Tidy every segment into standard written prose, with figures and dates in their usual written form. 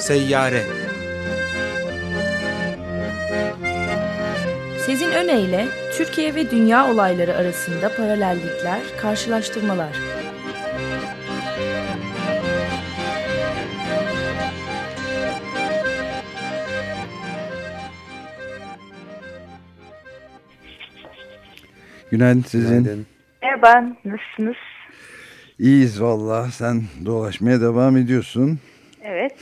Seyyare. Sezin Öne Türkiye ve dünya olayları arasında paralellikler, karşılaştırmalar. Günaydın Sezin. Günaydın. Merhaba, nasılsınız? İyiyiz valla. Sen dolaşmaya devam ediyorsun. Evet.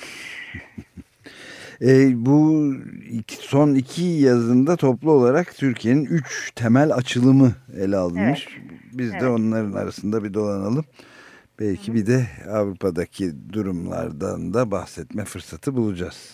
Bu son iki yazında toplu olarak Türkiye'nin 3 temel açılımı ele alınmış. Evet. Biz de onların arasında bir dolanalım. Belki bir de Avrupa'daki durumlardan da bahsetme fırsatı bulacağız.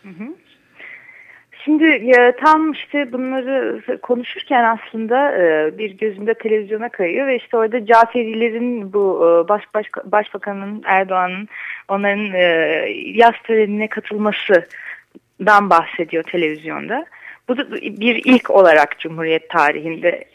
Şimdi tam işte bunları konuşurken aslında bir gözümde televizyona kayıyor ve işte orada Caferilerin bu Başbakanın Erdoğan'ın onların yaz törenine katılmasından bahsediyor televizyonda. Bu da bir ilk olarak Cumhuriyet tarihinde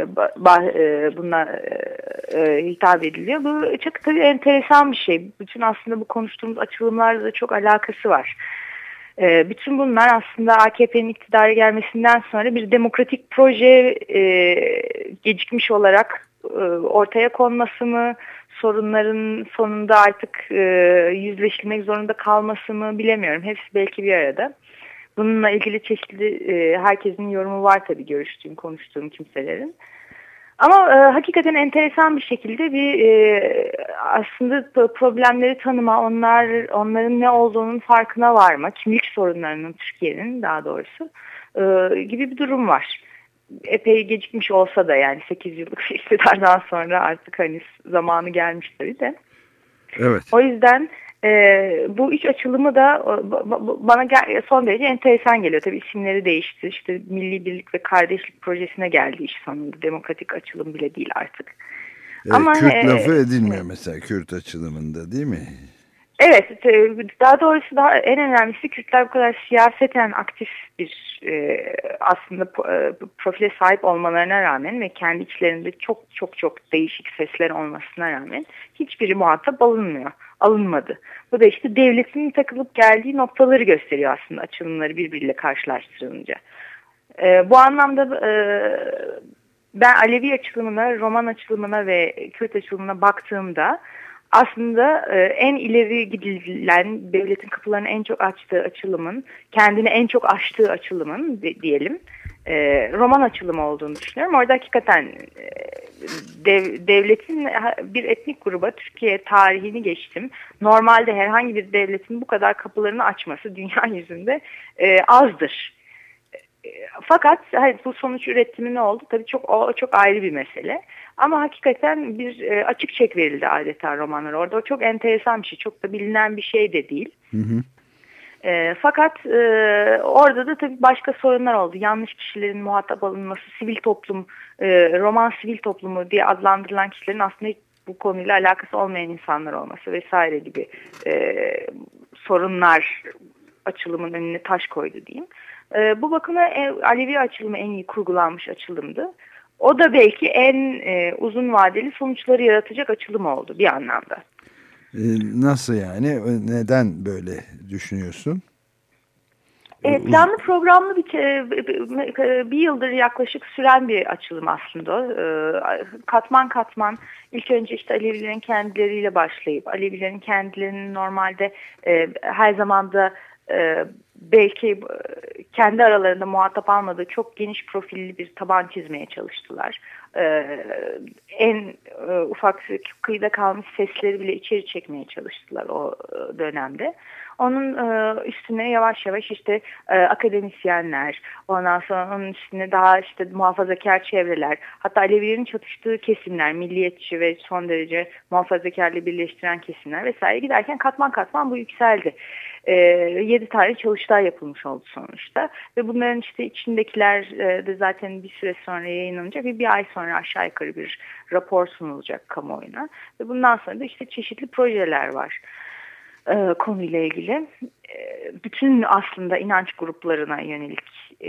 buna hitap ediliyor. Bu çok tabii enteresan bir şey. Bütün aslında bu konuştuğumuz açılımlarla da çok alakası var. Bütün bunlar aslında AKP'nin iktidara gelmesinden sonra bir demokratik proje gecikmiş olarak ortaya konması mı, sorunların sonunda artık yüzleşilmek zorunda kalması mı bilemiyorum. Hepsi belki bir arada. Bununla ilgili çeşitli herkesin yorumu var tabii, görüştüğüm, konuştuğum kimselerin. Ama hakikaten enteresan bir şekilde bir aslında problemleri tanıma, onların ne olduğunun farkına varma, kimlik sorunlarının Türkiye'nin daha doğrusu gibi bir durum var. Epey gecikmiş olsa da yani 8 yıllık iktidardan sonra artık hani zamanı gelmiş tabii de. Evet. O yüzden bu üç açılımı da bana son derece enteresan geliyor. Tabii isimleri değişti. İşte Milli Birlik ve Kardeşlik Projesi'ne geldi iş sonunda. Demokratik açılım bile değil artık. Evet, ama Kürt lafı edilmiyor mesela Kürt açılımında, değil mi? Evet, daha doğrusu en önemlisi Kürtler bu kadar siyaseten aktif bir aslında profile sahip olmalarına rağmen ve kendi içlerinde çok değişik sesler olmasına rağmen hiçbiri muhatap alınmadı. Bu da işte devletin takılıp geldiği noktaları gösteriyor aslında açılımları birbiriyle karşılaştırılınca. Bu anlamda ben Alevi açılımına, Roman açılımına ve Kürt açılımına baktığımda aslında en ileri gidilen, devletin kapılarını en çok açtığı açılımın, kendini en çok aştığı açılımın diyelim, Roman açılımı olduğunu düşünüyorum. Orada hakikaten devletin bir etnik gruba, Türkiye tarihini geçtim, normalde herhangi bir devletin bu kadar kapılarını açması dünya yüzünde azdır. Fakat bu sonuç üretimi ne oldu? Tabii çok ayrı bir mesele. Ama hakikaten bir açık çek verildi adeta romanlara. Orada o çok enteresan bir şey. Çok da bilinen bir şey de değil. Hı hı. Fakat orada da tabii başka sorunlar oldu. Yanlış kişilerin muhatap alınması, sivil toplum, roman sivil toplumu diye adlandırılan kişilerin aslında hiç bu konuyla alakası olmayan insanlar olması vesaire gibi sorunlar açılımın önüne taş koydu diyeyim. Bu bakıma Alevi açılımı en iyi kurgulanmış açılımdı. O da belki en uzun vadeli sonuçları yaratacak açılım oldu bir anlamda. Nasıl yani? Neden böyle düşünüyorsun? Planlı programlı bir yıldır yaklaşık süren bir açılım aslında. Katman katman ilk önce işte Alevilerin kendileriyle başlayıp Alevilerin kendilerinin normalde her zaman da belki kendi aralarında muhatap almadığı çok geniş profilli bir taban çizmeye çalıştılar. En ufak kıyıda kalmış sesleri bile içeri çekmeye çalıştılar o dönemde. Onun üstüne yavaş yavaş işte akademisyenler, ondan sonra onun üstüne daha işte muhafazakar çevreler, hatta Alevilerin çatıştığı kesimler, milliyetçi ve son derece muhafazakarla birleştiren kesimler vesaire giderken katman katman bu yükseldi. 7 tane çalıştay yapılmış oldu sonuçta ve bunların işte içindekiler de zaten bir süre sonra yayınlanacak ve bir ay sonra aşağı yukarı bir rapor sunulacak kamuoyuna ve bundan sonra da işte çeşitli projeler var konuyla ilgili. Bütün aslında inanç gruplarına yönelik,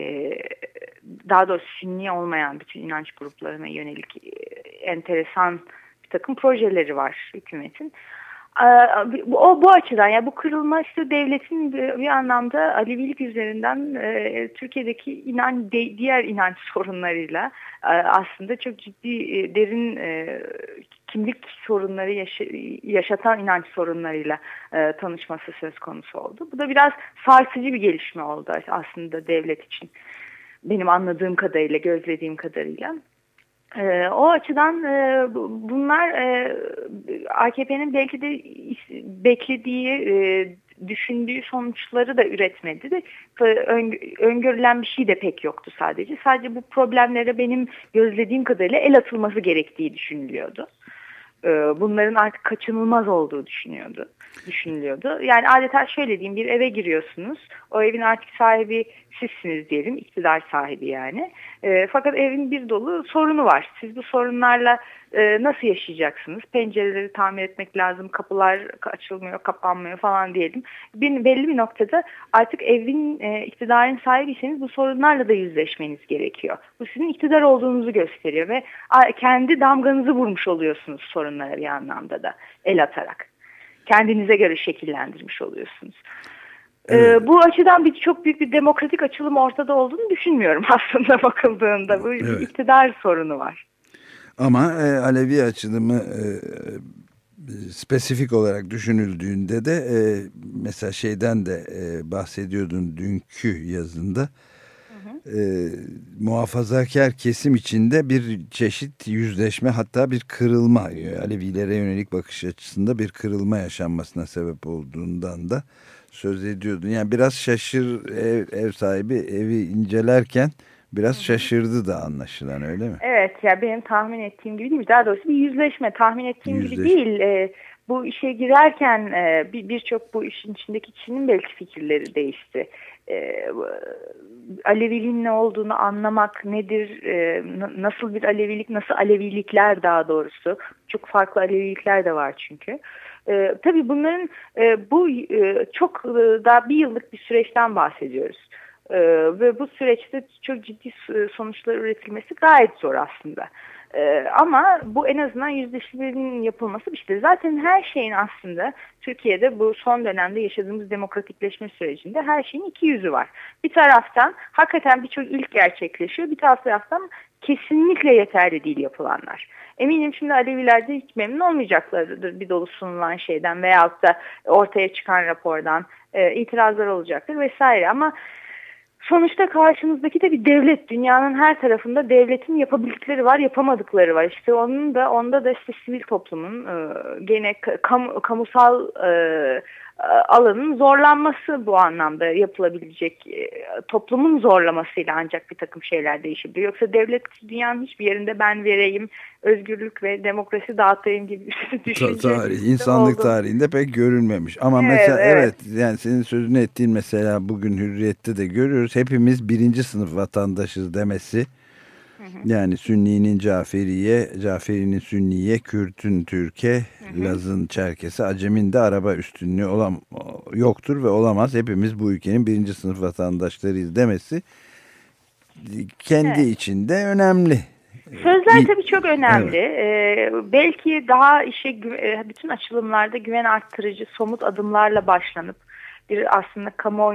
daha doğrusu Sünni olmayan bütün inanç gruplarına yönelik enteresan bir takım projeleri var hükümetin. Bu açıdan yani bu kırılma işte devletin bir anlamda Alevilik üzerinden Türkiye'deki diğer inanç sorunlarıyla aslında çok ciddi derin kimlik sorunları yaşatan inanç sorunlarıyla tanışması söz konusu oldu. Bu da biraz sarsıcı bir gelişme oldu aslında devlet için. Benim anladığım kadarıyla, gözlediğim kadarıyla. O açıdan bunlar AKP'nin belki de beklediği, düşündüğü sonuçları da üretmedi de öngörülen bir şey de pek yoktu sadece. Sadece bu problemlere benim gözlediğim kadarıyla el atılması gerektiği düşünülüyordu. Bunların artık kaçınılmaz olduğu düşünülüyordu. Yani adeta şöyle diyeyim, bir eve giriyorsunuz. O evin artık sahibi sizsiniz diyelim, iktidar sahibi yani. Fakat evin bir dolu sorunu var. Siz bu sorunlarla nasıl yaşayacaksınız? Pencereleri tamir etmek lazım, kapılar açılmıyor, kapanmıyor falan diyelim. Belli bir noktada artık evin iktidarın sahibiyseniz bu sorunlarla da yüzleşmeniz gerekiyor. Bu sizin iktidar olduğunuzu gösteriyor ve kendi damganızı vurmuş oluyorsunuz sorunlara bir anlamda da el atarak. Kendinize göre şekillendirmiş oluyorsunuz. Evet. Bu açıdan çok büyük bir demokratik açılım ortada olduğunu düşünmüyorum aslında bakıldığında. Bu evet. iktidar sorunu var. Ama Alevi açılımı spesifik olarak düşünüldüğünde de mesela şeyden de bahsediyordun dünkü yazında. Muhafazakar kesim içinde bir çeşit yüzleşme, hatta bir kırılma, Alevilere yönelik bakış açısında bir kırılma yaşanmasına sebep olduğundan da söz ediyordun. Yani biraz ev sahibi evi incelerken biraz şaşırdı da anlaşılan, öyle mi? Evet ya, benim tahmin ettiğim gibi değil mi? Daha doğrusu bir yüzleşme, tahmin ettiğim gibi değil. Bu işe girerken birçok bu işin içindeki kişinin belki fikirleri değişti. Aleviliğin ne olduğunu anlamak nedir, nasıl bir Alevilik, nasıl Alevilikler daha doğrusu. Çok farklı Alevilikler de var çünkü. Tabii bunların çok daha bir yıllık bir süreçten bahsediyoruz. Ve bu süreçte çok ciddi sonuçlar üretilmesi gayet zor aslında. Ama bu en azından yüzleşmenin yapılması bir şey. Zaten her şeyin aslında Türkiye'de bu son dönemde yaşadığımız demokratikleşme sürecinde her şeyin iki yüzü var. Bir taraftan hakikaten birçok ilk gerçekleşiyor. Bir taraftan kesinlikle yeterli değil yapılanlar. Eminim şimdi Aleviler de hiç memnun olmayacaklardır bir dolu sunulan şeyden veyahut da ortaya çıkan rapordan itirazlar olacaktır vesaire, ama sonuçta karşımızdaki de bir devlet. Dünyanın her tarafında devletin yapabildikleri var, yapamadıkları var. İşte onda da işte sivil toplumun gene kamusal alanın zorlanması bu anlamda yapılabilecek, toplumun zorlamasıyla ancak bir takım şeyler değişebiliyor. Yoksa devlet dünyanın hiçbir yerinde ben vereyim, özgürlük ve demokrasi dağıtayım gibi bir düşünce. İnsanlık tarihinde pek görülmemiş. Ama mesela evet, yani senin sözünü ettiğin mesela bugün Hürriyet'te de görüyoruz. Hepimiz birinci sınıf vatandaşız demesi. Yani Sünni'nin Caferi'ye, Caferi'nin Sünni'ye, Kürt'ün Türk'e, Laz'ın Çerkes'e, Acem'in de araba üstünlüğü yoktur ve olamaz. Hepimiz bu ülkenin birinci sınıf vatandaşlarıyız demesi kendi içinde önemli. Sözler tabii çok önemli. Evet. Belki daha bütün açılımlarda güven arttırıcı somut adımlarla başlanıp aslında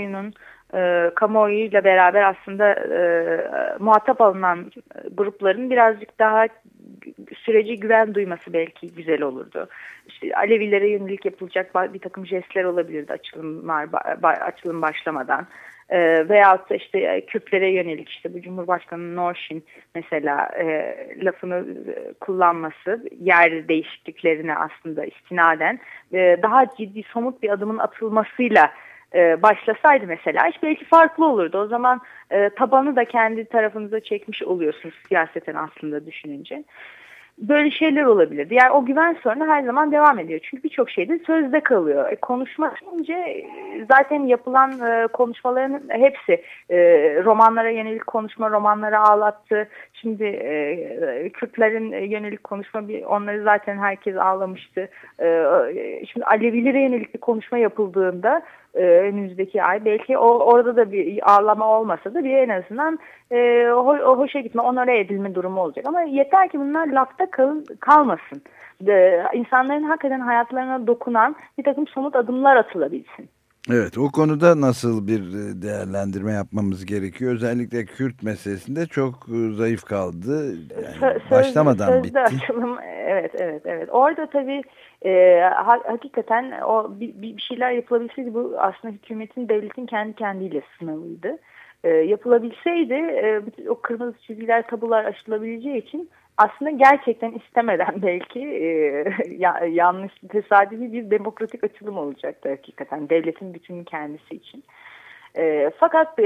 kamuoyuyla beraber aslında muhatap alınan grupların birazcık daha sürece güven duyması belki güzel olurdu. İşte Alevilere yönelik yapılacak bir takım jestler olabilirdi açılım başlamadan. Veyahut da işte Kürtlere yönelik işte bu Cumhurbaşkanı Norşin mesela lafını kullanması, yer değişikliklerine aslında istinaden daha ciddi somut bir adımın atılmasıyla başlasaydı mesela iş belki farklı olurdu. O zaman tabanı da kendi tarafınıza çekmiş oluyorsunuz siyaseten aslında düşününce. Böyle şeyler olabilirdi. Yani o güven sorunu her zaman devam ediyor. Çünkü birçok şey de sözde kalıyor. Konuşma deyince zaten yapılan konuşmaların hepsi romanlara yönelik konuşma, romanlara ağlattı. Şimdi Kürtlerin yönelik konuşma, onları zaten herkes ağlamıştı. Şimdi Alevilere yönelik bir konuşma yapıldığında önümüzdeki ay. Belki orada da bir ağlama olmasa da bir en azından hoşa gitme, onore edilme durumu olacak. Ama yeter ki bunlar lafta kalmasın. İnsanların hakikaten hayatlarına dokunan bir takım somut adımlar atılabilsin. Evet, o konuda nasıl bir değerlendirme yapmamız gerekiyor? Özellikle Kürt meselesinde çok zayıf kaldı. Yani başlamadan bitti. Açılım, evet. Orada tabii hakikaten bir şeyler yapılabilseydi, bu aslında hükümetin, devletin kendi kendiyle sınavıydı. Yapılabilseydi o kırmızı çizgiler, tabular aşılabileceği için aslında gerçekten istemeden belki yanlış, tesadüfi bir demokratik açılım olacaktı hakikaten devletin bütünün kendisi için. Fakat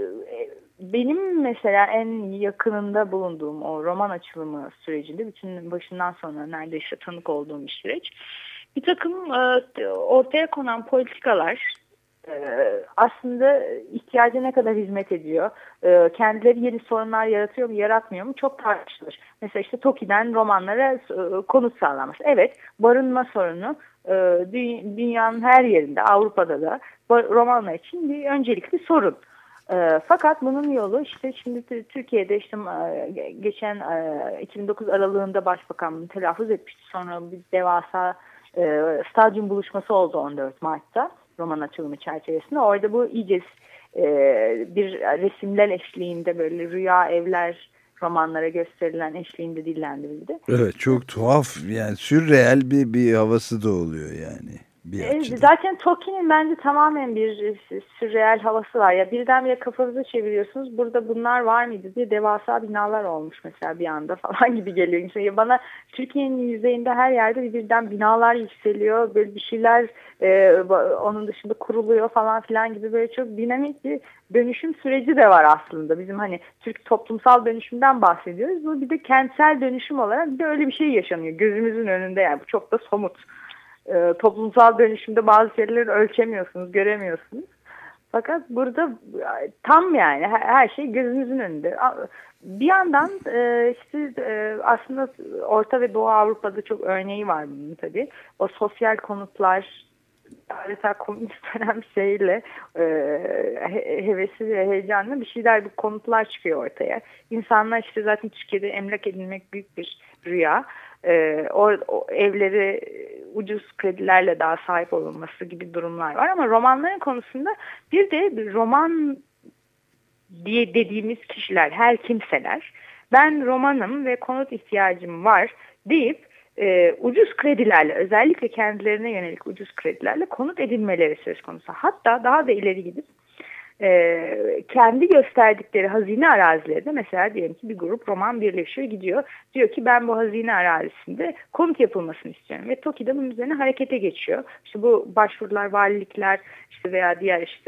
benim mesela en yakınında bulunduğum o roman açılımı sürecinde, bütün başından sona neredeyse tanık olduğum bir süreç, bir takım ortaya konan politikalar aslında ihtiyaca ne kadar hizmet ediyor, kendileri yeni sorunlar yaratıyor mu yaratmıyor mu çok tartışılır. Mesela işte TOKİ'den romanlara konut sağlanması. Evet, barınma sorunu dünyanın her yerinde, Avrupa'da da romanlar için bir öncelikli sorun. Fakat bunun yolu işte şimdi Türkiye'de işte geçen 2009 aralığında Başbakanlığı telaffuz etmişti. Sonra bir devasa stadyum buluşması oldu 14 Mart'ta. Roman açılımı çerçevesinde. Orada bu iyice bir resimler eşliğinde, böyle rüya evler romanlara gösterilen eşliğinde dillendirildi. Evet, çok tuhaf, yani sürreel bir havası da oluyor yani. Zaten Tolkien'in bence tamamen bir sürreel havası var. Ya birdenbire kafanızı çeviriyorsunuz. Burada bunlar var mıydı diye, devasa binalar olmuş mesela bir anda falan gibi geliyor. Yani bana Türkiye'nin yüzeyinde her yerde birden binalar yükseliyor. Böyle bir şeyler onun dışında kuruluyor falan filan gibi, böyle çok dinamik bir dönüşüm süreci de var aslında. Bizim hani Türk toplumsal dönüşümden bahsediyoruz. Bu bir de kentsel dönüşüm olarak bir de öyle bir şey yaşanıyor gözümüzün önünde, yani bu çok da somut. Toplumsal dönüşümde bazı şeyleri ölçemiyorsunuz, göremiyorsunuz. Fakat burada tam yani her şey gözünüzün önünde. Bir yandan işte aslında Orta ve Doğu Avrupa'da çok örneği var bunun tabii. O sosyal konutlar, adeta komünist dönem şeyle hevesi ve heyecanla bir şeyler, bu konutlar çıkıyor ortaya. İnsanlar işte zaten Türkiye'de emlak edinmek büyük bir rüya. O evleri ucuz kredilerle daha sahip olunması gibi durumlar var. Ama romanların konusunda bir de roman diye dediğimiz kişiler, her kimseler, ben romanım ve konut ihtiyacım var deyip ucuz kredilerle, özellikle kendilerine yönelik ucuz kredilerle konut edinmeleri söz konusu. Hatta daha da ileri gidip kendi gösterdikleri hazine arazilerinde, mesela diyelim ki bir grup roman birleşiyor, gidiyor, diyor ki ben bu hazine arazisinde konut yapılmasını istiyorum ve TOKİ'de bunun üzerine harekete geçiyor. İşte bu başvurular valilikler işte veya diğer işte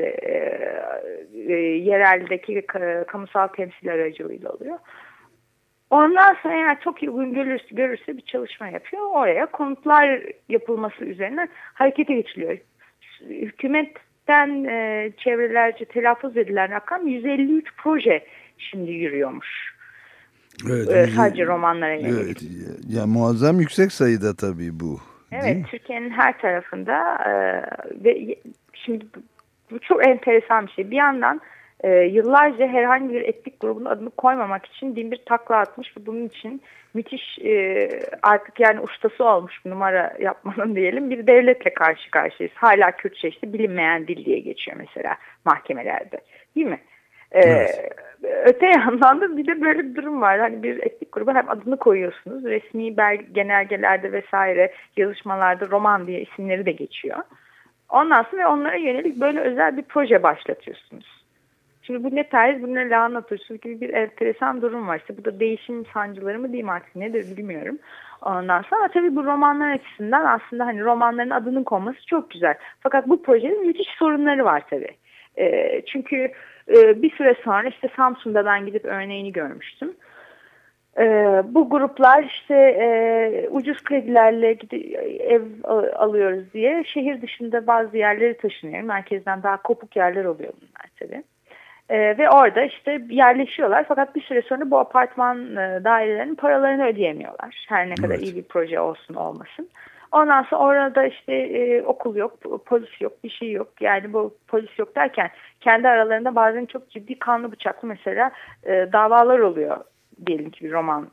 yereldeki kamusal temsil aracılığıyla oluyor. Ondan sonra eğer çok uygun görürse bir çalışma yapıyor. Oraya konutlar yapılması üzerine harekete geçiliyor. Hükümetten çevrelerce telaffuz edilen rakam 153 proje şimdi yürüyormuş. Evet, sadece romanlara yönelik. Evet, ya muazzam yüksek sayıda tabii bu. Evet, Türkiye'nin her tarafında ve şimdi bu çok enteresan bir şey. Bir yandan yıllarca herhangi bir etnik grubun adını koymamak için bin bir takla atmış ve bunun için müthiş artık yani ustası olmuş numara yapmanın diyelim bir devletle karşı karşıyayız. Hala Kürtçe işte bilinmeyen dil diye geçiyor mesela mahkemelerde, değil mi? Evet. Öte yandan da bir de böyle bir durum var. Hani bir etnik gruba hem adını koyuyorsunuz, resmi genelgelerde vesaire yazışmalarda roman diye isimleri de geçiyor. Ondan sonra onlara yönelik böyle özel bir proje başlatıyorsunuz. Şimdi bu ne tarz, bu ne lahana turşusu gibi bir enteresan durum var. İşte bu da değişim sancıları mı diyeyim artık, nedir bilmiyorum. Ondan sonra tabii bu romanlar açısından aslında hani romanların adının konması çok güzel. Fakat bu projenin müthiş sorunları var tabii. Çünkü bir süre sonra işte Samsun'da ben gidip örneğini görmüştüm. Bu gruplar işte ucuz kredilerle ev alıyoruz diye şehir dışında bazı yerlere taşınıyor. Merkezden daha kopuk yerler oluyor bunlar tabii. Ve orada işte yerleşiyorlar. Fakat bir süre sonra bu apartman dairelerinin paralarını ödeyemiyorlar. Her ne kadar iyi bir proje olsun olmasın. Ondan sonra orada işte okul yok, polis yok, bir şey yok. Yani bu polis yok derken kendi aralarında bazen çok ciddi kanlı bıçaklı mesela davalar oluyor. Diyelim ki bir roman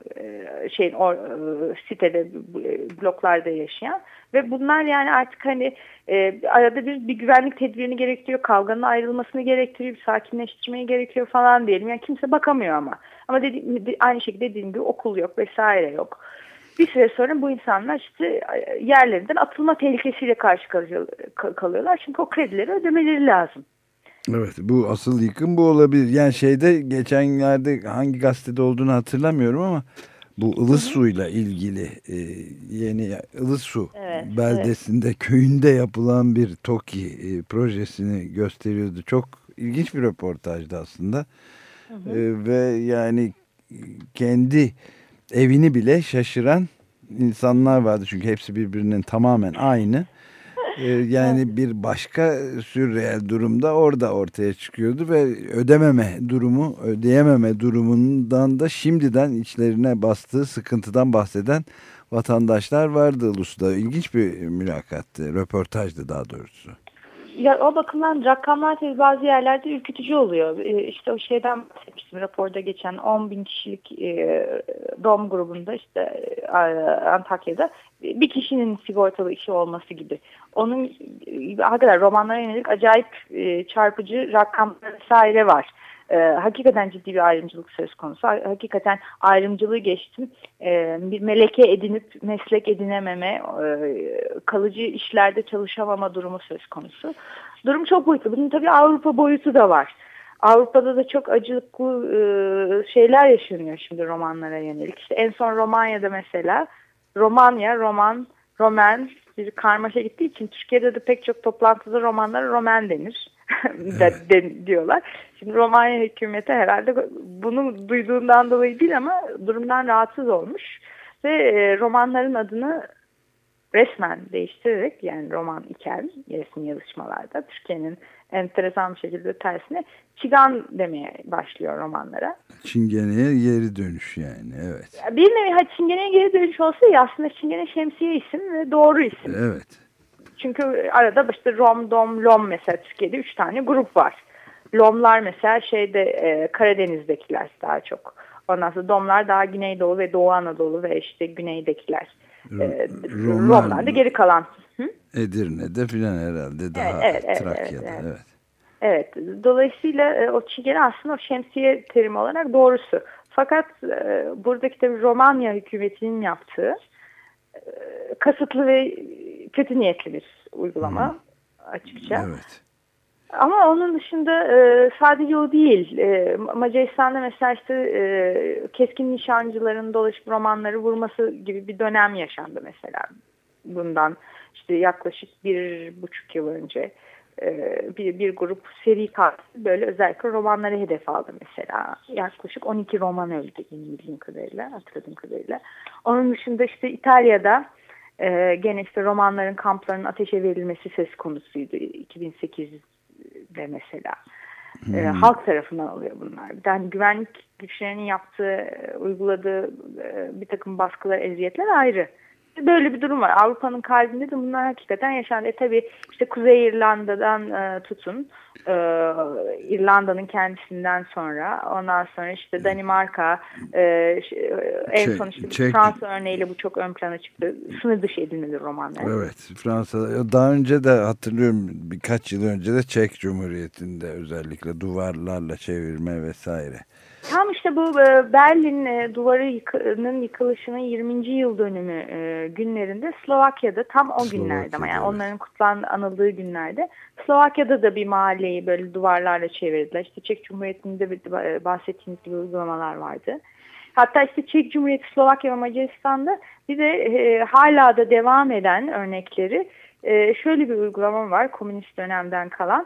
sitede bloklarda yaşayan ve bunlar yani artık hani arada bir güvenlik tedbirini gerektiriyor, kavganın ayrılmasını gerektiriyor, bir sakinleştirmeyi gerekiyor falan diyelim. Yani kimse bakamıyor ama aynı şekilde dediğim gibi okul yok vesaire yok. Bir süre sonra bu insanlar işte yerlerinden atılma tehlikesiyle karşı kalıyorlar çünkü o kredileri ödemeleri lazım. Evet, bu asıl yıkım bu olabilir. Yani şeyde geçenlerde hangi gazetede olduğunu hatırlamıyorum ama bu Ilısu'yla ilgili yeni Ilısu beldesinde köyünde yapılan bir TOKİ projesini gösteriyordu. Çok ilginç bir röportajdı aslında. Ve yani kendi evini bile şaşıran insanlar vardı. Çünkü hepsi birbirinin tamamen aynı. Yani bir başka sürreel durumda orada ortaya çıkıyordu ve ödeyememe durumundan da şimdiden içlerine bastığı sıkıntıdan bahseden vatandaşlar vardı Ulus'ta. İlginç bir mülakattı, röportajdı daha doğrusu. Ya o bakımdan rakamlar tabii bazı yerlerde ürkütücü oluyor. İşte o şeyden bahsetmiştim raporda geçen 10.000 kişilik doğum grubunda işte Antakya'da bir kişinin sigortalı işi olması gibi. Onun hakikaten romanlara yönelik acayip çarpıcı rakamlar vesaire var. Hakikaten ciddi bir ayrımcılık söz konusu. Hakikaten ayrımcılığı geçtim. Bir meleke edinip meslek edinememe, kalıcı işlerde çalışamama durumu söz konusu. Durum çok boyutlu. Bunun tabii Avrupa boyutu da var. Avrupa'da da çok acılıklı şeyler yaşanıyor şimdi romanlara yönelik. İşte en son Romanya'da mesela roman bir karmaşa gittiği için Türkiye'de de pek çok toplantıda romanlara roman denir. diyorlar. Şimdi Romanya hükümeti herhalde bunu duyduğundan dolayı değil ama durumdan rahatsız olmuş ve romanların adını resmen değiştirerek yani roman iken resmi yazışmalarda Türkiye'nin enteresan bir şekilde tersine çigan demeye başlıyor romanlara. Çingene'ye geri dönüş yani, evet. Bir nevi Çingene'ye geri dönüş olsa ya aslında Çingene şemsiye isim ve doğru isim. Evet. Çünkü arada işte Rom, Dom, Lom mesela Türkiye'de 3 tane grup var. Lomlar mesela Karadeniz'dekiler daha çok. Ondan sonra Domlar daha Güneydoğu ve Doğu Anadolu ve işte Güney'dekiler. Romlar da geri kalan. Edirne'de filan herhalde daha Trakya'da. Evet. Evet. Dolayısıyla o çingene aslında o şemsiye terimi olarak doğrusu. Fakat buradaki tabii Romanya hükümetinin yaptığı kasıtlı ve kötü niyetli bir uygulama açıkça. Evet. Ama onun dışında sadece o değil. Macaristan'da mesela işte keskin nişancıların dolaşıp romanları vurması gibi bir dönem yaşandı mesela. Bundan işte yaklaşık 1,5 yıl önce bir grup seri katil böyle özellikle romanları hedef aldı mesela. Yaklaşık 12 roman öldü benim bildiğim kadarıyla, hatırladığım kadarıyla. Onun dışında işte İtalya'da gene işte romanların kamplarının ateşe verilmesi söz konusuydu 2008'de mesela. Halk tarafından alıyor bunlar. Bir tane güvenlik güçlerinin uyguladığı bir takım baskılar, eziyetler ayrı. Böyle bir durum var. Avrupa'nın kalbinde de bunlar hakikaten yaşandı. Tabii işte Kuzey İrlanda'dan tutun, İrlanda'nın kendisinden sonra, ondan sonra işte Danimarka, en son işte Fransa örneğiyle bu çok ön plana çıktı. Sınır dışı edilmeli romanlar. Evet, Fransa'da. Daha önce de hatırlıyorum birkaç yıl önce de Çek Cumhuriyeti'nde özellikle duvarlarla çevirme vesaire. Tam işte bu Berlin duvarının yıkılışının 20. yıl dönümü günlerinde Slovakya'da tam o günlerde ama yani onların anıldığı günlerde Slovakya'da da bir mahalleyi böyle duvarlarla çevirdiler. İşte Çek Cumhuriyeti'nde bahsettiğiniz gibi uygulamalar vardı. Hatta işte Çek Cumhuriyeti, Slovakya ve Macaristan'da bir de hala da devam eden örnekleri şöyle bir uygulama var komünist dönemden kalan.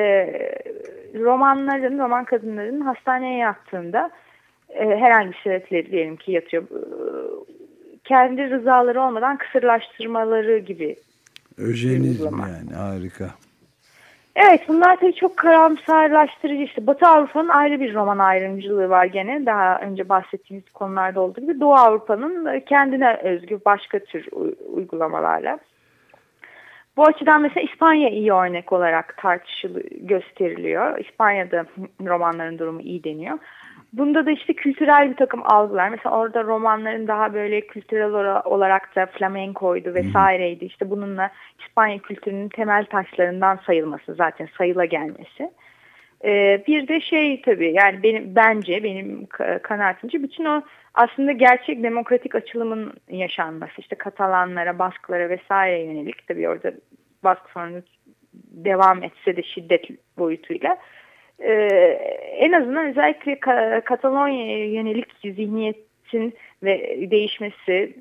Roman kadınların hastaneye yattığında herhangi bir sebeple diyelim ki yatıyor. Kendi rızaları olmadan kısırlaştırmaları gibi. Öjenizm yani harika. Evet, bunlar tabii çok karamsarlaştırıcı. İşte Batı Avrupa'nın ayrı bir roman ayrımcılığı var gene. Daha önce bahsettiğimiz konularda olduğu gibi Doğu Avrupa'nın kendine özgü başka tür uygulamalarla. Bu açıdan mesela İspanya iyi örnek olarak gösteriliyor. İspanya'da romanların durumu iyi deniyor. Bunda da işte kültürel bir takım algılar. Mesela orada romanların daha böyle kültürel olarak da flamenkoydu vesaireydi. İşte bununla İspanya kültürünün temel taşlarından sayılması, zaten sayıla gelmesi. Bir de şey tabii, yani benim kanaatimce bütün o aslında gerçek demokratik açılımın yaşanması, işte Katalanlara, Basklara vesaire yönelik, tabii orada baskı sorunu devam etse de şiddet boyutuyla, en azından özellikle Katalonya'ya yönelik zihniyetin ve değişmesi,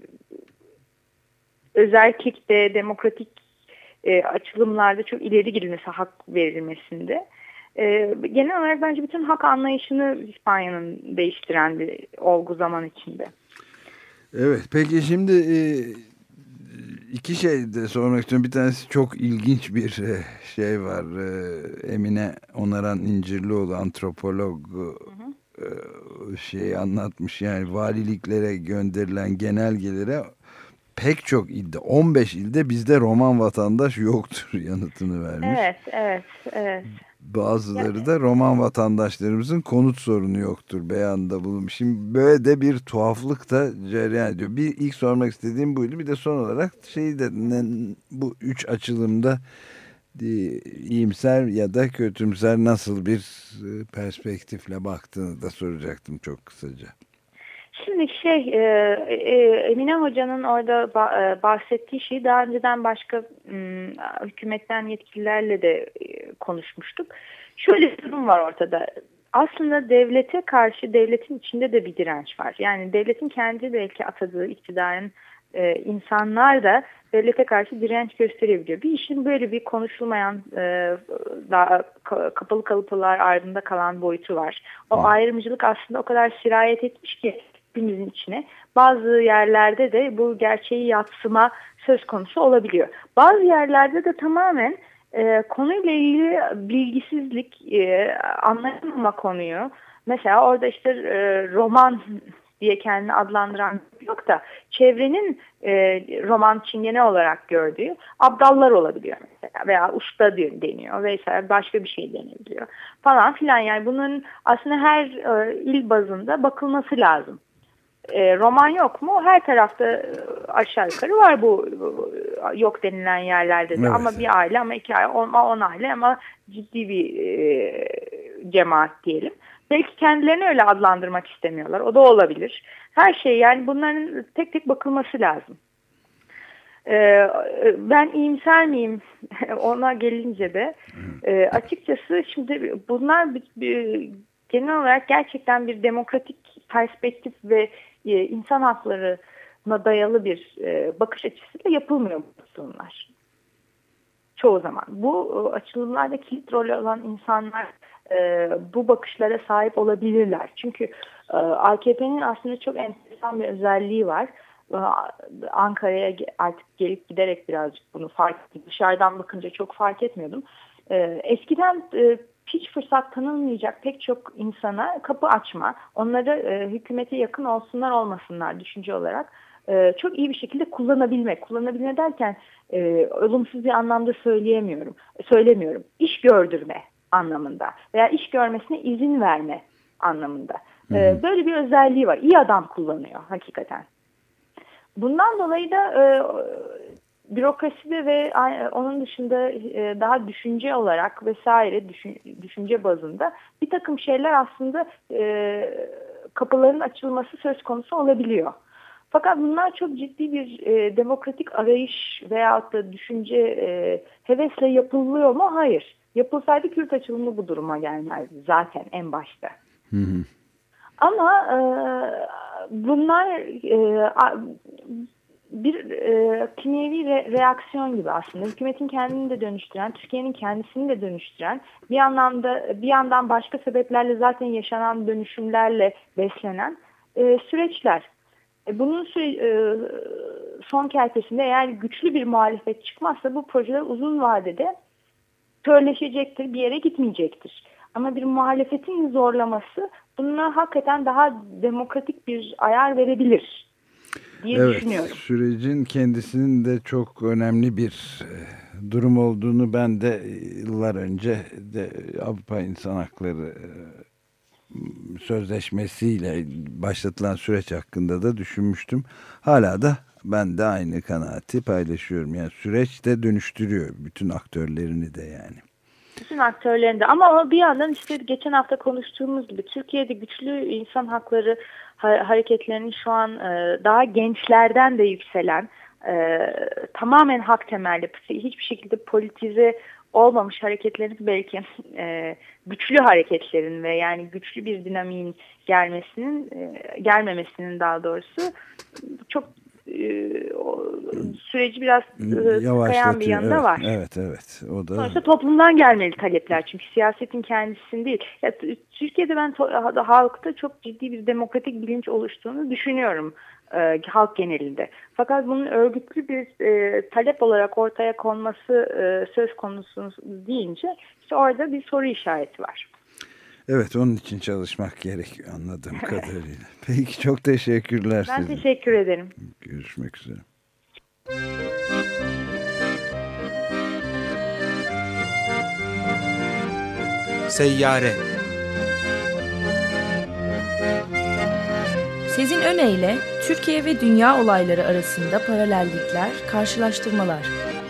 özellikle demokratik açılımlarda çok ileri gidilmesi, hak verilmesinde. Genel olarak bence bütün hak anlayışını İspanya'nın değiştiren bir olgu zaman içinde. Evet, peki şimdi iki şey de sormak istiyorum. Bir tanesi çok ilginç bir şey var. Emine Onaran İncirlioğlu, antropolog, şey anlatmış. Yani valiliklere gönderilen genelgelere pek çok ilde, 15 ilde bizde Roman vatandaş yoktur yanıtını vermiş. Evet. Bazıları da Roman vatandaşlarımızın konut sorunu yoktur beyanda bulunmuş. Şimdi böyle de bir tuhaflık da cereyan ediyor. Bir ilk sormak istediğim buydu. Bir de son olarak bu üç açılımda iyimser ya da kötümser nasıl bir perspektifle baktığını da soracaktım çok kısaca. Şimdi Emine Hoca'nın orada bahsettiği şeyi daha önceden başka hükümetten yetkililerle de konuşmuştuk. Şöyle bir durum var ortada. Aslında devlete karşı devletin içinde de bir direnç var. Yani devletin kendi belki atadığı iktidarın insanlar da devlete karşı direnç gösterebiliyor. Bir işin böyle bir konuşulmayan, daha kapalı kalıplar ardında kalan boyutu var. O ayrımcılık aslında o kadar sirayet etmiş ki günümüzün içine. Bazı yerlerde de bu gerçeği yadsıma söz konusu olabiliyor. Bazı yerlerde de tamamen konuyla ilgili bilgisizlik, anlayamama konuyu. Mesela orada işte roman diye kendini adlandıran yok da çevrenin roman çingene olarak gördüğü abdallar olabiliyor mesela, veya usta deniyor vesaire, başka bir şey denebiliyor falan filan. Yani bunun aslında her il bazında bakılması lazım. Roman yok mu? Her tarafta aşağı yukarı var bu yok denilen yerlerde de. Evet. Ama bir aile, ama iki aile, 10 aile, ama ciddi bir cemaat diyelim. Belki kendilerini öyle adlandırmak istemiyorlar. O da olabilir. Her şey, yani bunların tek tek bakılması lazım. Ben iyimser miyim ona gelince de açıkçası şimdi bunlar genel olarak gerçekten bir demokratik perspektif ve insan haklarına dayalı bir bakış açısıyla yapılmıyor bunlar. Çoğu zaman. Bu açılımlarda kilit rol alan insanlar bu bakışlara sahip olabilirler. Çünkü AKP'nin aslında çok enteresan bir özelliği var. Ankara'ya artık gelip giderek birazcık bunu fark ettim. Dışarıdan bakınca çok fark etmiyordum. Eskiden hiç fırsat tanınmayacak pek çok insana kapı açma, onları hükümete yakın olsunlar olmasınlar düşünce olarak çok iyi bir şekilde kullanabilmek. Kullanabilme derken olumsuz bir anlamda söylemiyorum. İş gördürme anlamında veya iş görmesine izin verme anlamında. Böyle bir özelliği var. İyi adam kullanıyor hakikaten. Bundan dolayı da bürokraside ve onun dışında daha düşünce olarak vesaire, düşünce bazında bir takım şeyler aslında kapıların açılması söz konusu olabiliyor. Fakat bunlar çok ciddi bir demokratik arayış veyahut da düşünce hevesle yapılıyor mu? Hayır. Yapılsaydı Kürt açılımı bu duruma gelmezdi zaten en başta. Ama bunlar bir kimyevi reaksiyon gibi aslında. Hükümetin kendini de dönüştüren, Türkiye'nin kendisini de dönüştüren, bir yandan başka sebeplerle zaten yaşanan dönüşümlerle beslenen süreçler. Bunun son kertesinde eğer güçlü bir muhalefet çıkmazsa bu projeler uzun vadede körleşecektir, bir yere gitmeyecektir. Ama bir muhalefetin zorlaması buna hakikaten daha demokratik bir ayar verebilir diye düşünüyorum. Sürecin kendisinin de çok önemli bir durum olduğunu ben de yıllar önce de Avrupa İnsan Hakları Sözleşmesi'yle başlatılan süreç hakkında da düşünmüştüm. Hala da ben de aynı kanaati paylaşıyorum. Yani süreç de dönüştürüyor bütün aktörlerini de yani. Bütün aktörlerinde ama bir yandan işte geçen hafta konuştuğumuz gibi Türkiye'de güçlü insan hakları hareketlerinin şu an daha gençlerden de yükselen tamamen hak temelli hiçbir şekilde politize olmamış hareketlerin belki güçlü hareketlerin ve yani güçlü bir dinamiğin gelmemesinin daha doğrusu çok süreci biraz kayan bir yanında var. Evet. O da. Sonuçta toplumdan gelmeli talepler çünkü siyasetin kendisinin değil. Ya, Türkiye'de ben halkta çok ciddi bir demokratik bilinç oluştuğunu düşünüyorum halk genelinde. Fakat bunun örgütlü bir talep olarak ortaya konması söz konusu deyince işte orada bir soru işareti var. Evet, onun için çalışmak gerekiyor anladığım kadarıyla. Peki, çok teşekkürler size. Ben teşekkür ederim. Görüşmek üzere. Seyyare. Sezin Öne ile Türkiye ve dünya olayları arasında paralellikler, karşılaştırmalar.